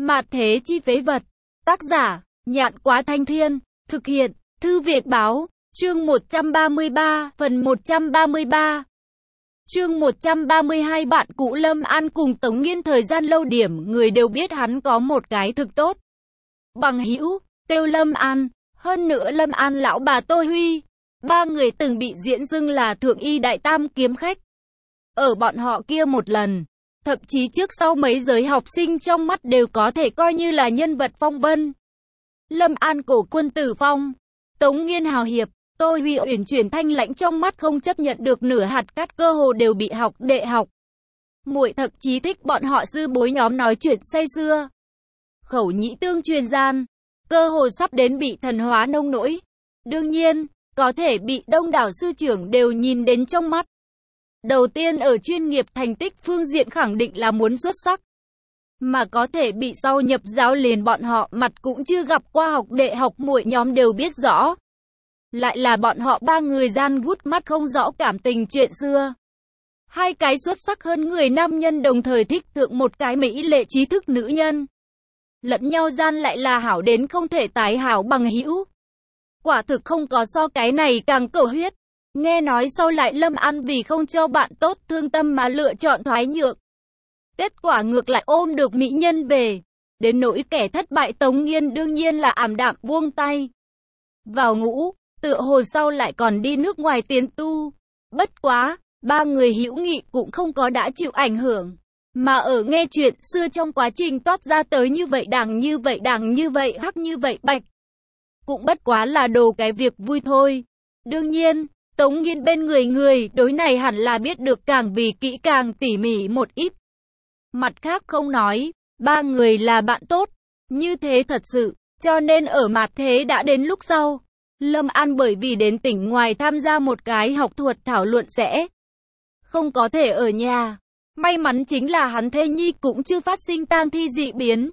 Mạt thế chi phế vật. Tác giả, Nhạn Quá Thanh Thiên. Thực hiện, Thư Việt Báo. Chương 133, phần 133. Chương 132. Bạn cũ Lâm An cùng Tống Nghiên thời gian lâu điểm, người đều biết hắn có một cái thực tốt. Bằng hữu, kêu Lâm An. Hơn nữa Lâm An lão bà Tô Huy. Ba người từng bị diễn xưng là thượng y đại tam kiếm khách. Ở bọn họ kia một lần, thậm chí trước sau mấy giới học sinh trong mắt đều có thể coi như là nhân vật phong vân. Lâm An cổ quân tử phong, Tống Nghiên hào hiệp, Tô Huy uyển chuyển thanh lãnh, trong mắt không chấp nhận được nửa hạt cát, cơ hồ đều bị học đệ học muội thậm chí thích bọn họ sư bối nhóm nói chuyện say sưa. Khẩu nhĩ tương truyền gian, cơ hồ sắp đến bị thần hóa nông nỗi. Đương nhiên, có thể bị đông đảo sư trưởng đều nhìn đến trong mắt. Đầu tiên ở chuyên nghiệp thành tích phương diện khẳng định là muốn xuất sắc. Mà có thể bị sau nhập giáo liền bọn họ mặt cũng chưa gặp qua học đệ học muội nhóm đều biết rõ. Lại là bọn họ ba người gian gút mắt không rõ cảm tình chuyện xưa. Hai cái xuất sắc hơn người nam nhân đồng thời thích thượng một cái mỹ lệ trí thức nữ nhân. Lẫn nhau gian lại là hảo đến không thể tái hảo bằng hữu. Quả thực không có so cái này càng cầu huyết. Nghe nói sau lại Lâm An vì không cho bạn tốt thương tâm mà lựa chọn thoái nhượng. Kết quả ngược lại ôm được mỹ nhân về. Đến nỗi kẻ thất bại Tống Nghiên đương nhiên là ảm đạm buông tay. Vào ngũ, tựa hồ sau lại còn đi nước ngoài tiến tu. Bất quá, ba người hữu nghị cũng không có đã chịu ảnh hưởng. Mà ở nghe chuyện xưa trong quá trình toát ra tới như vậy đằng như vậy hắc như vậy bạch. Cũng bất quá là đồ cái việc vui thôi. Đương nhiên, Tống Nghiên bên người đối này hẳn là biết được càng vì kỹ càng tỉ mỉ một ít. Mặt khác không nói, ba người là bạn tốt, như thế thật sự, cho nên ở mặt thế đã đến lúc sau. Lâm An bởi vì đến tỉnh ngoài tham gia một cái học thuật thảo luận sẽ không có thể ở nhà. May mắn chính là hắn thê nhi cũng chưa phát sinh tang thi dị biến.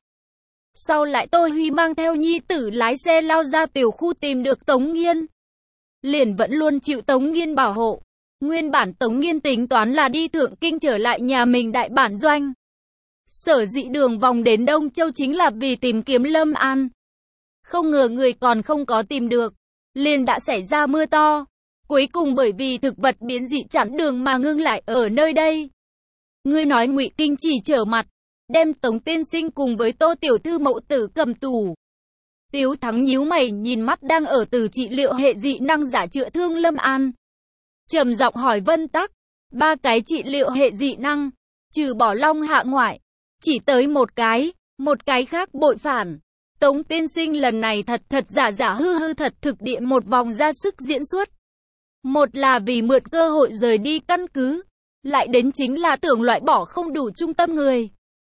Sau lại Tô Huy mang theo nhi tử lái xe lao ra tiểu khu tìm được Tống Nghiên. Liền vẫn luôn chịu Tống Nghiên bảo hộ. Nguyên bản Tống Nghiên tính toán là đi Thượng Kinh trở lại nhà mình đại bản doanh. Sở dĩ đường vòng đến Đông Châu chính là vì tìm kiếm Lâm An. Không ngờ người còn không có tìm được. Liền đã xảy ra mưa to. Cuối cùng bởi vì thực vật biến dị chặn đường mà ngưng lại ở nơi đây. Ngươi nói Ngụy Kinh chỉ trở mặt, đem Tống tiên sinh cùng với Tô tiểu thư mẫu tử cầm tù. Tiếu Thắng nhíu mày nhìn mắt đang ở từ trị liệu hệ dị năng giả chữa thương Lâm An. Trầm giọng hỏi Vân Tắc, ba cái trị liệu hệ dị năng, trừ bỏ Long Hạ ngoại, chỉ tới một cái khác bội phản. Tống tiên sinh lần này thật giả hư thật thực địa một vòng ra sức diễn xuất. Một là vì mượn cơ hội rời đi căn cứ, lại đến chính là tưởng loại bỏ không đủ trung tâm người.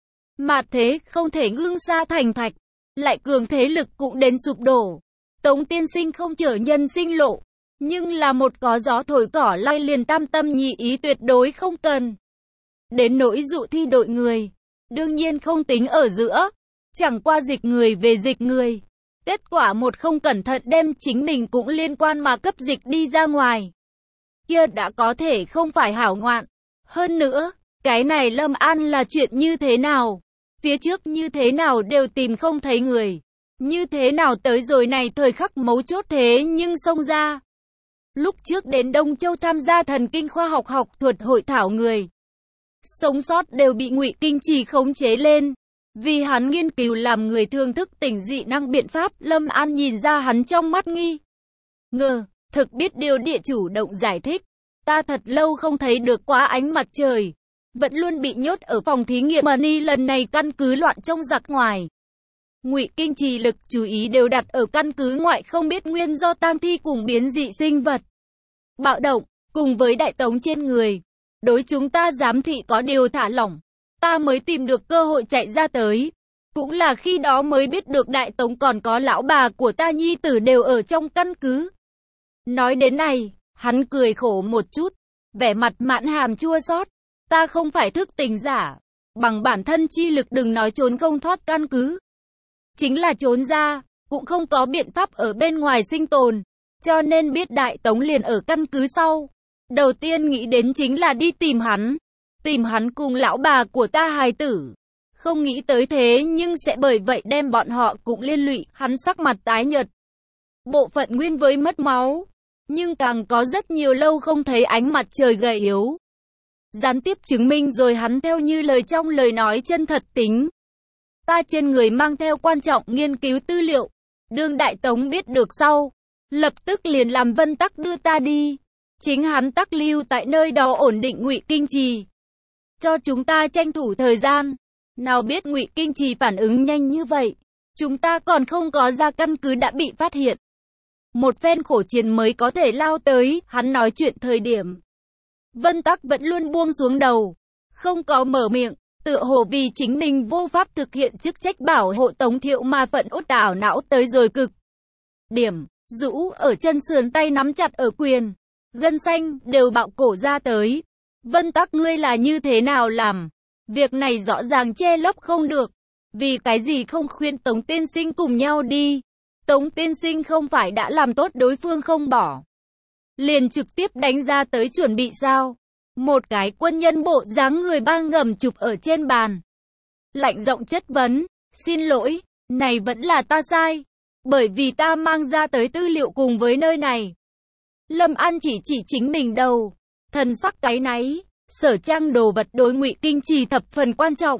Mà thế không thể ngưng xa thành thạch, lại cường thế lực cũng đến sụp đổ. Tống tiên sinh không trở nhân sinh lộ, nhưng là một có gió thổi cỏ lay liền tam tâm nhị ý tuyệt đối không cần. Đến nỗi dụ thi đội người, đương nhiên không tính ở giữa, chẳng qua dịch người về dịch người. Kết quả một không cẩn thận đem chính mình cũng liên quan mà cấp dịch đi ra ngoài. Kia đã có thể không phải hảo ngoạn. Hơn nữa, cái này Lâm An là chuyện như thế nào? Phía trước như thế nào đều tìm không thấy người. Như thế nào tới rồi này thời khắc mấu chốt thế nhưng xông ra. Lúc trước đến Đông Châu tham gia thần kinh khoa học học thuật hội thảo người sống sót đều bị Ngụy Kinh Trì khống chế lên. Vì hắn nghiên cứu làm người thường thức tỉnh dị năng biện pháp, Lâm An nhìn ra hắn trong mắt nghi ngờ, thực biết điều địa chủ động giải thích. Ta thật lâu không thấy được quá ánh mặt trời. Vẫn luôn bị nhốt ở phòng thí nghiệm Mani, lần này căn cứ loạn trong giặc ngoài. Ngụy Kinh Trì lực chú ý đều đặt ở căn cứ ngoại, không biết nguyên do tang thi cùng biến dị sinh vật bạo động, cùng với đại tống trên người. Đối chúng ta giám thị có điều thả lỏng. Ta mới tìm được cơ hội chạy ra tới. Cũng là khi đó mới biết được đại tống còn có lão bà của ta nhi tử đều ở trong căn cứ. Nói đến này, hắn cười khổ một chút, vẻ mặt mãn hàm chua xót. Ta không phải thức tỉnh giả, bằng bản thân chi lực đừng nói trốn không thoát căn cứ. Chính là trốn ra, cũng không có biện pháp ở bên ngoài sinh tồn. Cho nên biết đại tống liền ở căn cứ sau. Đầu tiên nghĩ đến chính là đi tìm hắn cùng lão bà của ta hài tử. Không nghĩ tới thế nhưng sẽ bởi vậy đem bọn họ cũng liên lụy, hắn sắc mặt tái nhợt. Bộ phận nguyên với mất máu, nhưng càng có rất nhiều lâu không thấy ánh mặt trời gầy yếu. Gián tiếp chứng minh rồi hắn theo như lời trong lời nói chân thật tính. Ta trên người mang theo quan trọng nghiên cứu tư liệu. Đương Đại Tống biết được sau, lập tức liền làm Vân Tắc đưa ta đi. Chính hắn tắc lưu tại nơi đó ổn định Ngụy Kinh Trì. Cho chúng ta tranh thủ thời gian. Nào biết Ngụy Kinh Trì phản ứng nhanh như vậy. Chúng ta còn không có ra căn cứ đã bị phát hiện. Một phen khổ chiến mới có thể lao tới, hắn nói chuyện thời điểm. Vân Tắc vẫn luôn buông xuống đầu, không có mở miệng, tựa hồ vì chính mình vô pháp thực hiện chức trách bảo hộ Tống Thiệu mà phận uất ảo não tới rồi cực điểm, rũ ở chân sườn tay nắm chặt ở quyền, gân xanh đều bạo cổ ra tới. Vân Tắc ngươi là như thế nào làm? Việc này rõ ràng che lấp không được, vì cái gì không khuyên Tống tiên sinh cùng nhau đi? Tống tiên sinh không phải đã làm tốt đối phương không bỏ, liền trực tiếp đánh ra tới chuẩn bị sao? Một cái quân nhân bộ dáng người ba ngầm chụp ở trên bàn. Lạnh giọng chất vấn, xin lỗi, này vẫn là ta sai, bởi vì ta mang ra tới tư liệu cùng với nơi này. Lâm An chỉ chính mình đầu, thần sắc cáy náy, sở trang đồ vật đối Ngụy Kinh Trì thập phần quan trọng.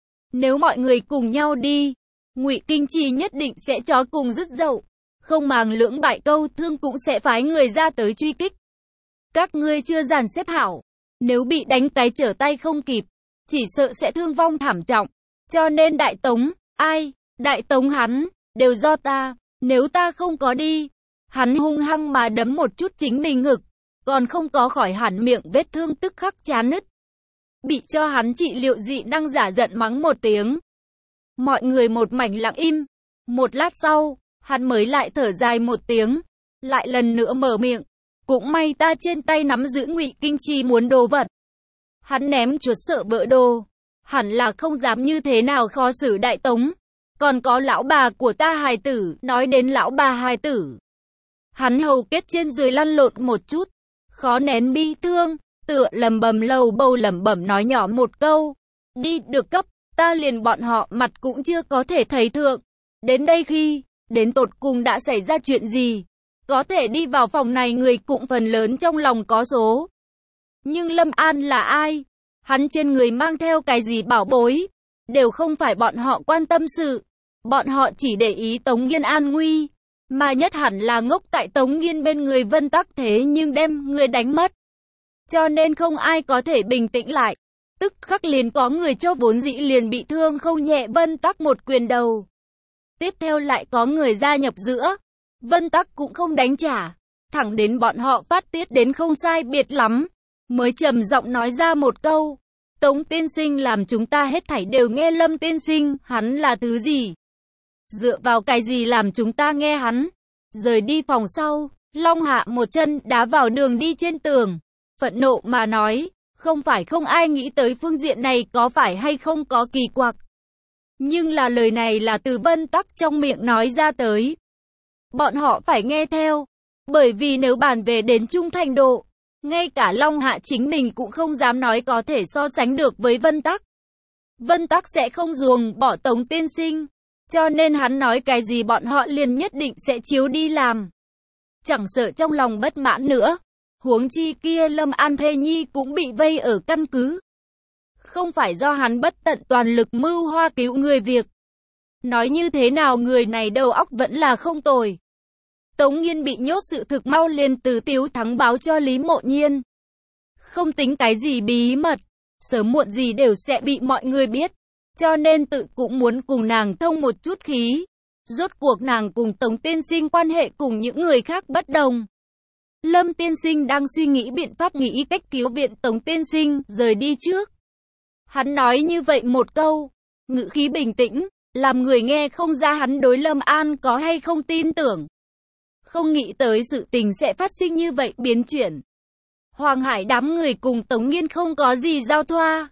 Nếu mọi người cùng nhau đi, Ngụy Kinh Trì nhất định sẽ chó cùng dứt dậu, không màng lưỡng bại câu thương cũng sẽ phái người ra tới truy kích. Các ngươi chưa dàn xếp hảo, nếu bị đánh cái trở tay không kịp, chỉ sợ sẽ thương vong thảm trọng. Cho nên Đại Tống, ai, Đại Tống hắn, đều do ta, nếu ta không có đi. Hắn hung hăng mà đấm một chút chính mình ngực, còn không có khỏi hẳn miệng vết thương tức khắc chán nứt. Bị cho hắn trị liệu dị năng giả giận mắng một tiếng. Mọi người một mảnh lặng im, một lát sau, hắn mới lại thở dài một tiếng, lại lần nữa mở miệng. Cũng may ta trên tay nắm giữ Ngụy Kinh Trì muốn đồ vật. Hắn ném chuột sợ vỡ đồ, hẳn là không dám như thế nào khó xử Đại Tống. Còn có lão bà của ta hài tử, nói đến lão bà hài tử. Hắn hầu kết trên dưới lăn lộn một chút, khó nén bi thương, tựa lầm bầm lầu bầu lẩm bẩm nói nhỏ một câu. Đi được cấp, ta liền bọn họ mặt cũng chưa có thể thấy thượng. Đến đây khi, đến tột cùng đã xảy ra chuyện gì? Có thể đi vào phòng này người cũng phần lớn trong lòng có số. Nhưng Lâm An là ai? Hắn trên người mang theo cái gì bảo bối? Đều không phải bọn họ quan tâm sự. Bọn họ chỉ để ý Tống Nghiên an nguy. Mà nhất hẳn là ngốc tại Tống Nghiên bên người Vân Tắc thế nhưng đem người đánh mất. Cho nên không ai có thể bình tĩnh lại. Tức khắc liền có người cho vốn dĩ liền bị thương không nhẹ Vân Tắc một quyền đầu. Tiếp theo lại có người gia nhập giữa. Vân Tắc cũng không đánh trả, thẳng đến bọn họ phát tiết đến không sai biệt lắm, mới trầm giọng nói ra một câu. Tống tiên sinh làm chúng ta hết thảy đều nghe Lâm tiên sinh, hắn là thứ gì? Dựa vào cái gì làm chúng ta nghe hắn? Rời đi phòng sau, Long Hạ một chân đá vào đường đi trên tường, phẫn nộ mà nói, không phải không ai nghĩ tới phương diện này có phải hay không có kỳ quặc. Nhưng là lời này là từ Vân Tắc trong miệng nói ra tới. Bọn họ phải nghe theo, bởi vì nếu bàn về đến trung thành độ, ngay cả Long Hạ chính mình cũng không dám nói có thể so sánh được với Vân Tắc. Vân Tắc sẽ không ruồng bỏ Tống tiên sinh, cho nên hắn nói cái gì bọn họ liền nhất định sẽ chiếu đi làm. Chẳng sợ trong lòng bất mãn nữa, huống chi kia Lâm An Thê Nhi cũng bị vây ở căn cứ. Không phải do hắn bất tận toàn lực mưu hoa cứu người việc. Nói như thế nào người này đầu óc vẫn là không tồi. Tống Nghiên bị nhốt sự thực mau liền từ Tiếu Thắng báo cho Lý Mộ Nhiên. Không tính cái gì bí mật, sớm muộn gì đều sẽ bị mọi người biết. Cho nên tự cũng muốn cùng nàng thông một chút khí. Rốt cuộc nàng cùng Tống tiên sinh quan hệ cùng những người khác bất đồng. Lâm tiên sinh đang suy nghĩ biện pháp nghĩ cách cứu viện Tống tiên sinh rời đi trước. Hắn nói như vậy một câu, ngữ khí bình tĩnh, làm người nghe không ra hắn đối Lâm An có hay không tin tưởng. Không nghĩ tới sự tình sẽ phát sinh như vậy biến chuyển. Hoàng Hải đám người cùng Tống Nghiên không có gì giao thoa.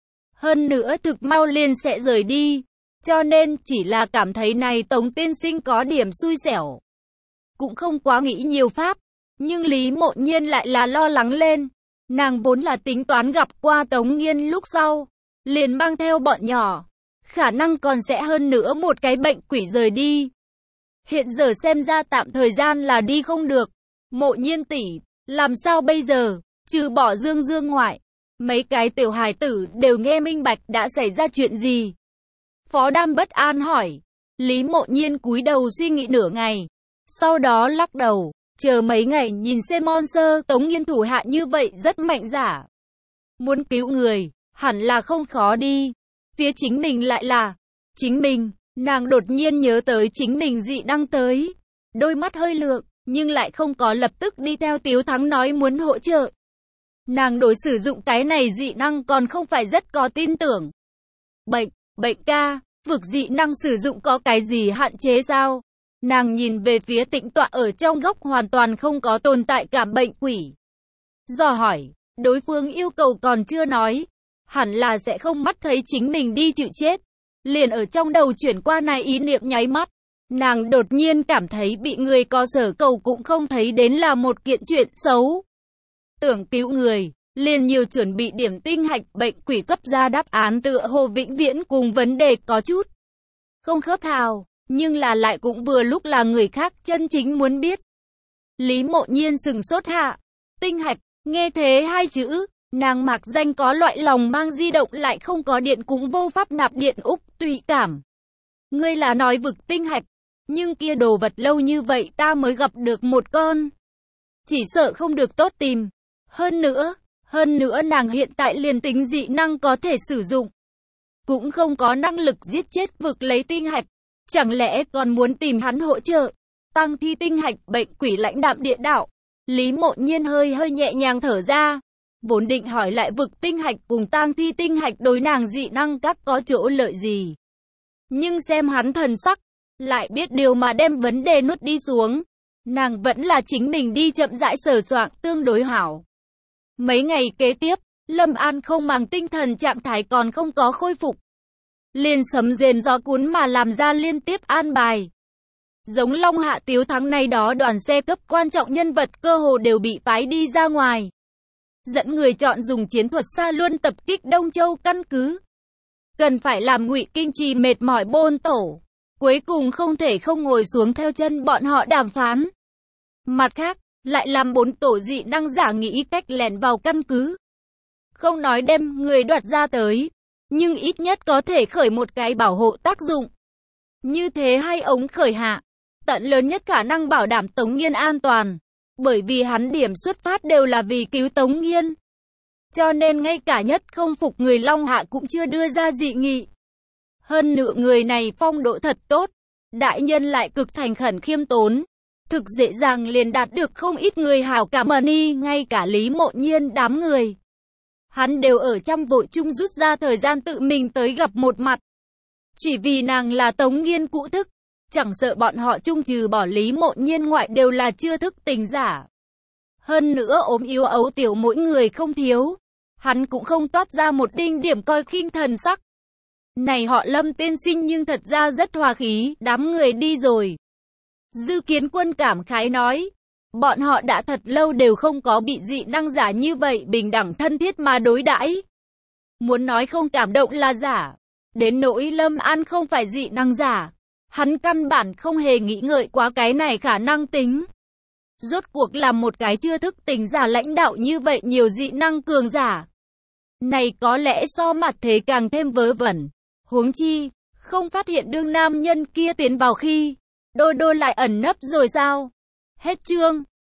Hơn nữa thực mau liền sẽ rời đi. Cho nên chỉ là cảm thấy này Tống tiên sinh có điểm xui xẻo. Cũng không quá nghĩ nhiều pháp. Nhưng Lý Mộ Nhiên lại là lo lắng lên. Nàng vốn là tính toán gặp qua Tống Nghiên lúc sau. Liền mang theo bọn nhỏ. khả năng còn sẽ hơn nữa một cái bệnh quỷ rời đi. Hiện giờ xem ra tạm thời gian là đi không được. Mộ Nhiên tỷ, làm sao bây giờ? Trừ bỏ Dương Dương ngoại, mấy cái tiểu hài tử đều nghe minh bạch đã xảy ra chuyện gì. Phó Đam bất an hỏi. Lý Mộ Nhiên cúi đầu suy nghĩ nửa ngày, sau đó lắc đầu, chờ mấy ngày nhìn xem Monster Tống Nghiên thủ hạ như vậy rất mạnh dã. Muốn cứu người, hẳn là không khó đi. Phía chính mình lại là chính mình, nàng đột nhiên nhớ tới chính mình dị năng tới. Đôi mắt hơi lượng, nhưng lại không có lập tức đi theo Tiếu Thắng nói muốn hỗ trợ. Nàng đối sử dụng cái này dị năng còn không phải rất có tin tưởng. Bệnh ca, vực dị năng sử dụng có cái gì hạn chế sao? Nàng nhìn về phía tĩnh tọa ở trong góc hoàn toàn không có tồn tại cảm bệnh quỷ. Dò hỏi, đối phương yêu cầu còn chưa nói, hẳn là sẽ không mắt thấy chính mình đi chịu chết. Liền ở trong đầu chuyển qua này ý niệm nháy mắt, nàng đột nhiên cảm thấy bị người có sở cầu cũng không thấy đến là một kiện chuyện xấu. Tưởng cứu người, liền nhiều chuẩn bị điểm tinh hạch bệnh quỷ cấp ra đáp án tựa hồ vĩnh viễn cùng vấn đề có chút không khớp hào, nhưng là lại cũng vừa lúc là người khác chân chính muốn biết. Lý Mộ Nhiên sừng sốt hạ, tinh hạch, nghe thế hai chữ, nàng mạc danh có loại lòng mang di động lại không có điện cũng vô pháp nạp điện úc tùy cảm. Ngươi là nói vực tinh hạch, nhưng kia đồ vật lâu như vậy ta mới gặp được một con. Chỉ sợ không được tốt tìm. Hơn nữa nàng hiện tại liền tính dị năng có thể sử dụng, cũng không có năng lực giết chết vực lấy tinh hạch. Chẳng lẽ còn muốn tìm hắn hỗ trợ? Tăng thi tinh hạch bệnh quỷ lãnh đạm địa đạo. Lý Mộ Nhiên hơi nhẹ nhàng thở ra. Vốn định hỏi lại vực tinh hạch cùng tang thi tinh hạch đối nàng dị năng các có chỗ lợi gì. Nhưng xem hắn thần sắc, lại biết điều mà đem vấn đề nuốt đi xuống. Nàng vẫn là chính mình đi chậm rãi sờ soạng tương đối hảo. Mấy ngày kế tiếp, Lâm An không màng tinh thần trạng thái còn không có khôi phục. Liền sấm rền gió cuốn mà làm ra liên tiếp an bài. Giống Long Hạ Tiếu Thắng này đó đoàn xe cấp quan trọng nhân vật cơ hồ đều bị phái đi ra ngoài. Dẫn người chọn dùng chiến thuật xa luân tập kích Đông Châu căn cứ. Cần phải làm Ngụy Kinh Trì mệt mỏi bôn tổ. Cuối cùng không thể không ngồi xuống theo chân bọn họ đàm phán. Mặt khác, lại làm 4 tổ dị năng giả nghĩ cách lẻn vào căn cứ. Không nói đem người đoạt ra tới, nhưng ít nhất có thể khởi một cái bảo hộ tác dụng. Như thế hai ống khởi hạ, tận lớn nhất khả năng bảo đảm Tống Nghiên an toàn. Bởi vì hắn điểm xuất phát đều là vì cứu Tống Nghiên. Cho nên ngay cả nhất không phục người Long Hạ cũng chưa đưa ra dị nghị. Hơn nữa người này phong độ thật tốt, đại nhân lại cực thành khẩn khiêm tốn. Thực dễ dàng liền đạt được không ít người hảo cảm y, ngay cả Lý Mộ Nhiên đám người. Hắn đều ở trong vội chung rút ra thời gian tự mình tới gặp một mặt. Chỉ vì nàng là Tống Nghiên cũ thức, chẳng sợ bọn họ chung trừ bỏ Lý Mộ Nhiên ngoại đều là chưa thức tỉnh giả. Hơn nữa ốm yếu ấu tiểu mỗi người không thiếu. Hắn cũng không toát ra một đinh điểm coi khinh thần sắc. Này họ Lâm tiên sinh nhưng thật ra rất hòa khí, đám người đi rồi. Dư Kiến Quân cảm khái nói, bọn họ đã thật lâu đều không có bị dị năng giả như vậy bình đẳng thân thiết mà đối đãi. Muốn nói không cảm động là giả. Đến nỗi Lâm An không phải dị năng giả, hắn căn bản không hề nghĩ ngợi quá cái này khả năng tính. Rốt cuộc là một cái chưa thức tỉnh giả lãnh đạo như vậy nhiều dị năng cường giả. Này có lẽ so mặt thế càng thêm vớ vẩn. Huống chi, không phát hiện đương nam nhân kia tiến vào khi Đô Đô lại ẩn nấp rồi sao? Hết chương.